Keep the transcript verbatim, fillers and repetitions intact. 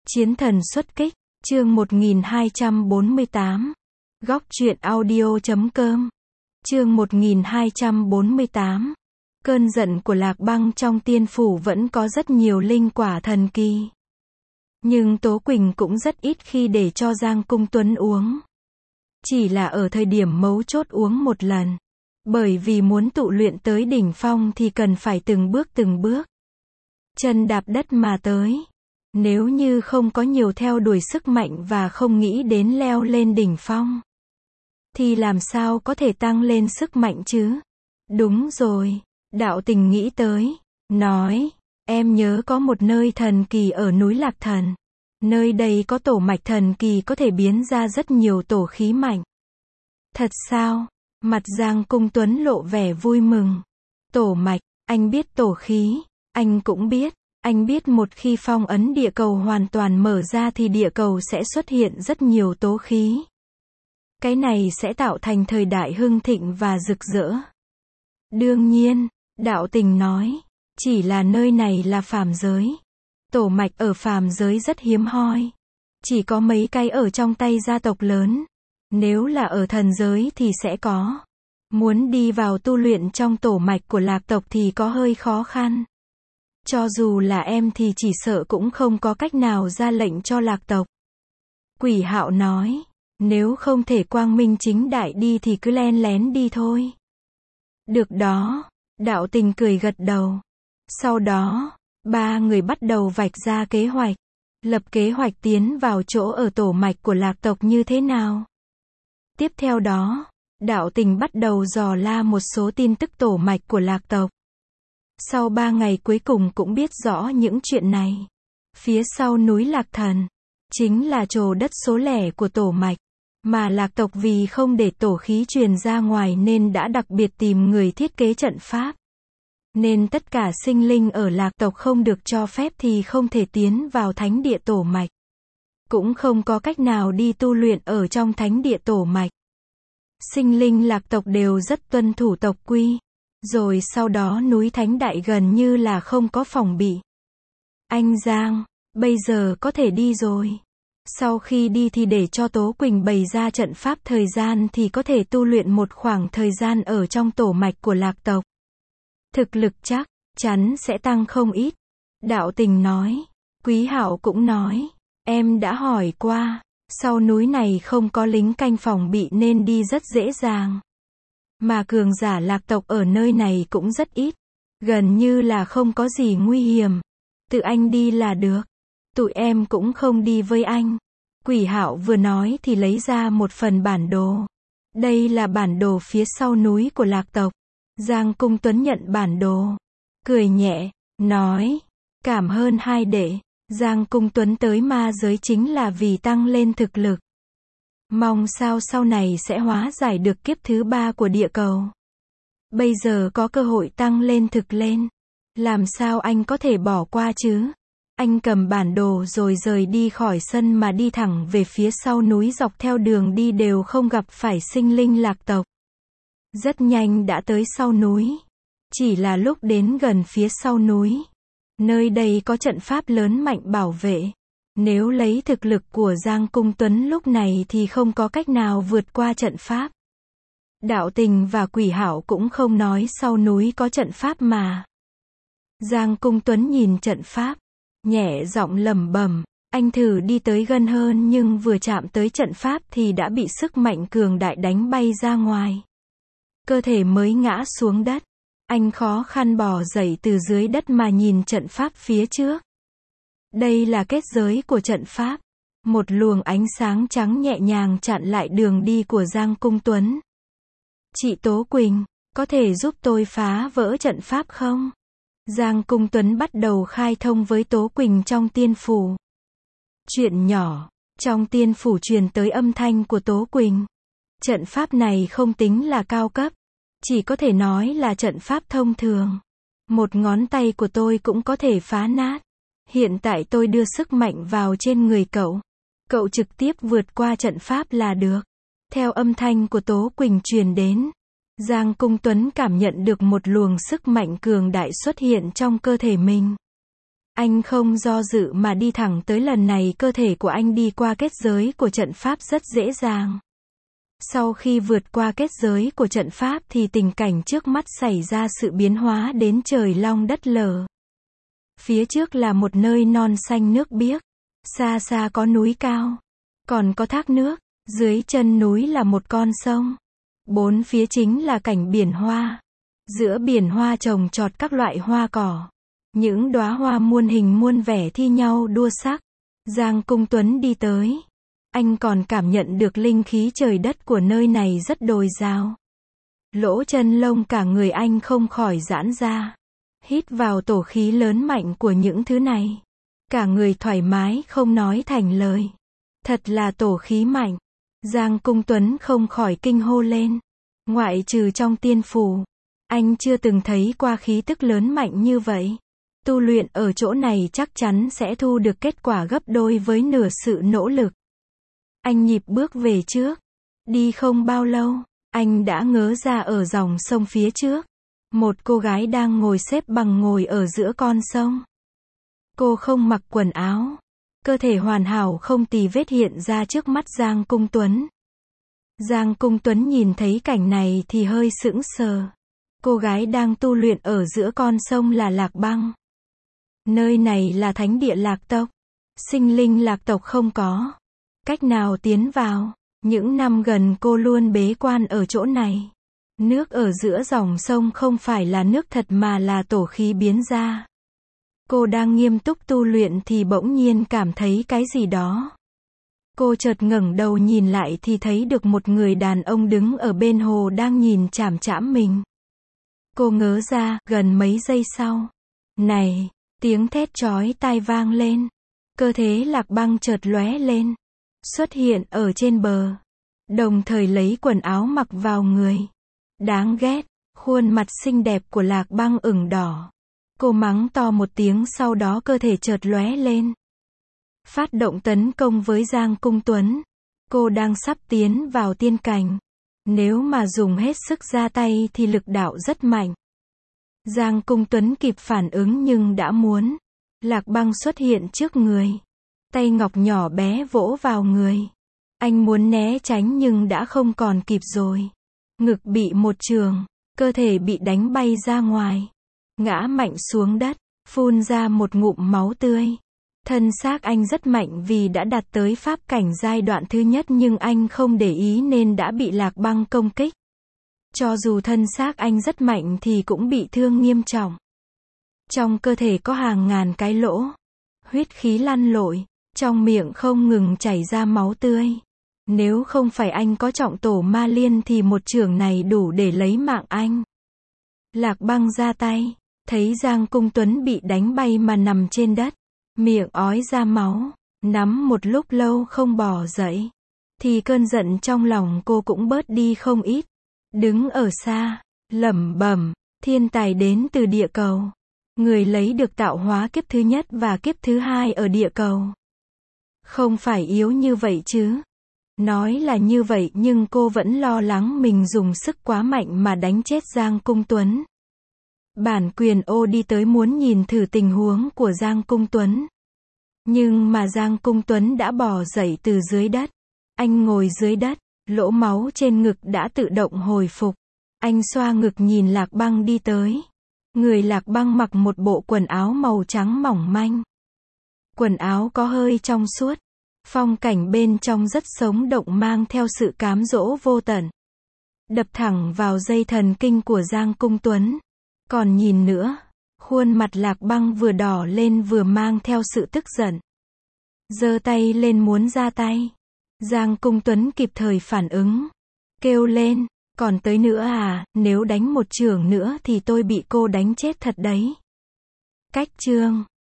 Chiến thần xuất kích, chương một nghìn hai trăm bốn mươi tám. Góc truyện audio chấm com. Chương một nghìn hai trăm bốn mươi tám. Cơn giận của Lạc Băng trong tiên phủ vẫn có rất nhiều linh quả thần kỳ. Nhưng Tố Quỳnh cũng rất ít khi để cho Giang Cung Tuấn uống. Chỉ là ở thời điểm mấu chốt uống một lần. Bởi vì muốn tụ luyện tới đỉnh phong thì cần phải từng bước từng bước. Chân đạp đất mà tới. Nếu như không có nhiều theo đuổi sức mạnh và không nghĩ đến leo lên đỉnh phong, thì làm sao có thể tăng lên sức mạnh chứ? Đúng rồi, Đạo Tình nghĩ tới, nói, em nhớ có một nơi thần kỳ ở núi Lạc Thần. Nơi đây có tổ mạch thần kỳ có thể biến ra rất nhiều tổ khí mạnh. Thật sao? Mặt Giang Cung Tuấn lộ vẻ vui mừng. Tổ mạch, anh biết tổ khí, anh cũng biết. Anh biết một khi phong ấn địa cầu hoàn toàn mở ra thì địa cầu sẽ xuất hiện rất nhiều tố khí. Cái này sẽ tạo thành thời đại hưng thịnh và rực rỡ. Đương nhiên, Đạo Tình nói, chỉ là nơi này là phàm giới. Tổ mạch ở phàm giới rất hiếm hoi. Chỉ có mấy cái ở trong tay gia tộc lớn. Nếu là ở thần giới thì sẽ có. Muốn đi vào tu luyện trong tổ mạch của Lạc tộc thì có hơi khó khăn. Cho dù là em thì chỉ sợ cũng không có cách nào ra lệnh cho Lạc tộc. Quỷ Hạo nói, nếu không thể quang minh chính đại đi thì cứ len lén đi thôi. Được đó, Đạo Tình cười gật đầu. Sau đó, ba người bắt đầu vạch ra kế hoạch. Lập kế hoạch tiến vào chỗ ở tổ mạch của Lạc tộc như thế nào. Tiếp theo đó, Đạo Tình bắt đầu dò la một số tin tức tổ mạch của Lạc tộc. Sau ba ngày cuối cùng cũng biết rõ những chuyện này. Phía sau núi Lạc Thần, chính là trồ đất số lẻ của tổ mạch. Mà Lạc tộc vì không để tổ khí truyền ra ngoài nên đã đặc biệt tìm người thiết kế trận pháp. Nên tất cả sinh linh ở Lạc tộc không được cho phép thì không thể tiến vào thánh địa tổ mạch. Cũng không có cách nào đi tu luyện ở trong thánh địa tổ mạch. Sinh linh Lạc tộc đều rất tuân thủ tộc quy. Rồi sau đó núi Thánh Đại gần như là không có phòng bị. Anh Giang, bây giờ có thể đi rồi. Sau khi đi thì để cho Tố Quỳnh bày ra trận pháp thời gian thì có thể tu luyện một khoảng thời gian ở trong tổ mạch của Lạc tộc. Thực lực chắc chắn sẽ tăng không ít. Đạo Tình nói. Quý Hạo cũng nói. Em đã hỏi qua. Sau núi này không có lính canh phòng bị nên đi rất dễ dàng. Mà cường giả Lạc tộc ở nơi này cũng rất ít. Gần như là không có gì nguy hiểm. Tự anh đi là được. Tụi em cũng không đi với anh. Quỷ Hạo vừa nói thì lấy ra một phần bản đồ. Đây là bản đồ phía sau núi của Lạc tộc. Giang Cung Tuấn nhận bản đồ. Cười nhẹ, nói. Cảm ơn hai đệ. Giang Cung Tuấn tới ma giới chính là vì tăng lên thực lực. Mong sao sau này sẽ hóa giải được kiếp thứ ba của địa cầu. Bây giờ có cơ hội tăng lên thực lên. Làm sao anh có thể bỏ qua chứ? Anh cầm bản đồ rồi rời đi khỏi sân mà đi thẳng về phía sau núi, dọc theo đường đi đều không gặp phải sinh linh Lạc tộc. Rất nhanh đã tới sau núi. Chỉ là lúc đến gần phía sau núi. Nơi đây có trận pháp lớn mạnh bảo vệ. Nếu lấy thực lực của Giang Cung Tuấn lúc này thì không có cách nào vượt qua trận pháp. Đạo Tình và Quỷ Hạo cũng không nói sau núi có trận pháp mà. Giang Cung Tuấn nhìn trận pháp, nhẹ giọng lẩm bẩm, anh thử đi tới gần hơn nhưng vừa chạm tới trận pháp thì đã bị sức mạnh cường đại đánh bay ra ngoài. Cơ thể mới ngã xuống đất. Anh khó khăn bò dậy từ dưới đất mà nhìn trận pháp phía trước. Đây là kết giới của trận pháp. Một luồng ánh sáng trắng nhẹ nhàng chặn lại đường đi của Giang Cung Tuấn. Chị Tố Quỳnh, có thể giúp tôi phá vỡ trận pháp không? Giang Cung Tuấn bắt đầu khai thông với Tố Quỳnh trong tiên phủ. Chuyện nhỏ, trong tiên phủ truyền tới âm thanh của Tố Quỳnh. Trận pháp này không tính là cao cấp. Chỉ có thể nói là trận pháp thông thường. Một ngón tay của tôi cũng có thể phá nát. Hiện tại tôi đưa sức mạnh vào trên người cậu. Cậu trực tiếp vượt qua trận pháp là được. Theo âm thanh của Tố Quỳnh truyền đến, Giang Cung Tuấn cảm nhận được một luồng sức mạnh cường đại xuất hiện trong cơ thể mình. Anh không do dự mà đi thẳng tới, lần này cơ thể của anh đi qua kết giới của trận pháp rất dễ dàng. Sau khi vượt qua kết giới của trận pháp thì tình cảnh trước mắt xảy ra sự biến hóa đến trời long đất lở. Phía trước là một nơi non xanh nước biếc, xa xa có núi cao, còn có thác nước, dưới chân núi là một con sông. Bốn phía chính là cảnh biển hoa. Giữa biển hoa trồng trọt các loại hoa cỏ. Những đóa hoa muôn hình muôn vẻ thi nhau đua sắc. Giang Cung Tuấn đi tới. Anh còn cảm nhận được linh khí trời đất của nơi này rất dồi dào. Lỗ chân lông cả người anh không khỏi giãn ra. Hít vào tổ khí lớn mạnh của những thứ này. Cả người thoải mái không nói thành lời. Thật là tổ khí mạnh. Giang Cung Tuấn không khỏi kinh hô lên. Ngoại trừ trong tiên phủ, anh chưa từng thấy qua khí tức lớn mạnh như vậy. Tu luyện ở chỗ này chắc chắn sẽ thu được kết quả gấp đôi với nửa sự nỗ lực. Anh nhịp bước về trước. Đi không bao lâu, anh đã ngớ ra ở dòng sông phía trước. Một cô gái đang ngồi xếp bằng ngồi ở giữa con sông. Cô không mặc quần áo. Cơ thể hoàn hảo không tì vết hiện ra trước mắt Giang Cung Tuấn. Giang Cung Tuấn nhìn thấy cảnh này thì hơi sững sờ. Cô gái đang tu luyện ở giữa con sông là Lạc Băng. Nơi này là thánh địa lạc tộc. Sinh linh lạc tộc không có cách nào tiến vào. Những năm gần cô luôn bế quan ở chỗ này. Nước ở giữa dòng sông không phải là nước thật mà là tổ khí biến ra. Cô đang nghiêm túc tu luyện thì bỗng nhiên cảm thấy cái gì đó. Cô chợt ngẩng đầu nhìn lại thì thấy được một người đàn ông đứng ở bên hồ đang nhìn chằm chằm mình. Cô ngớ ra, gần mấy giây sau. Này, tiếng thét chói tai vang lên. Cơ thể Lạc Băng chợt lóe lên. Xuất hiện ở trên bờ. Đồng thời lấy quần áo mặc vào người. Đáng ghét, khuôn mặt xinh đẹp của Lạc Băng ửng đỏ. Cô mắng to một tiếng sau đó cơ thể chợt lóe lên. Phát động tấn công với Giang Cung Tuấn. Cô đang sắp tiến vào tiên cảnh. Nếu mà dùng hết sức ra tay thì lực đạo rất mạnh. Giang Cung Tuấn kịp phản ứng nhưng đã muốn. Lạc Băng xuất hiện trước người. Tay ngọc nhỏ bé vỗ vào người. Anh muốn né tránh nhưng đã không còn kịp rồi. Ngực bị một trường. Cơ thể bị đánh bay ra ngoài. Ngã mạnh xuống đất. Phun ra một ngụm máu tươi. Thân xác anh rất mạnh vì đã đạt tới pháp cảnh giai đoạn thứ nhất nhưng anh không để ý nên đã bị Lạc Băng công kích. Cho dù thân xác anh rất mạnh thì cũng bị thương nghiêm trọng. Trong cơ thể có hàng ngàn cái lỗ. Huyết khí lăn lội. Trong miệng không ngừng chảy ra máu tươi. Nếu không phải anh có trọng tổ ma liên thì một chưởng này đủ để lấy mạng anh. Lạc Băng ra tay. Thấy Giang Cung Tuấn bị đánh bay mà nằm trên đất. Miệng ói ra máu. Nắm một lúc lâu không bò dậy. Thì cơn giận trong lòng cô cũng bớt đi không ít. Đứng ở xa. Lẩm bẩm. Thiên tài đến từ địa cầu. Người lấy được tạo hóa kiếp thứ nhất và kiếp thứ hai ở địa cầu. Không phải yếu như vậy chứ. Nói là như vậy nhưng cô vẫn lo lắng mình dùng sức quá mạnh mà đánh chết Giang Cung Tuấn. Bản quyền ô đi tới muốn nhìn thử tình huống của Giang Cung Tuấn. Nhưng mà Giang Cung Tuấn đã bò dậy từ dưới đất. Anh ngồi dưới đất, lỗ máu trên ngực đã tự động hồi phục. Anh xoa ngực nhìn Lạc Băng đi tới. Người Lạc Băng mặc một bộ quần áo màu trắng mỏng manh. Quần áo có hơi trong suốt. Phong cảnh bên trong rất sống động mang theo sự cám dỗ vô tận. Đập thẳng vào dây thần kinh của Giang Cung Tuấn. Còn nhìn nữa, khuôn mặt Lạc Băng vừa đỏ lên vừa mang theo sự tức giận. Giơ tay lên muốn ra tay. Giang Cung Tuấn kịp thời phản ứng. Kêu lên, còn tới nữa à, nếu đánh một chưởng nữa thì tôi bị cô đánh chết thật đấy. Cách chương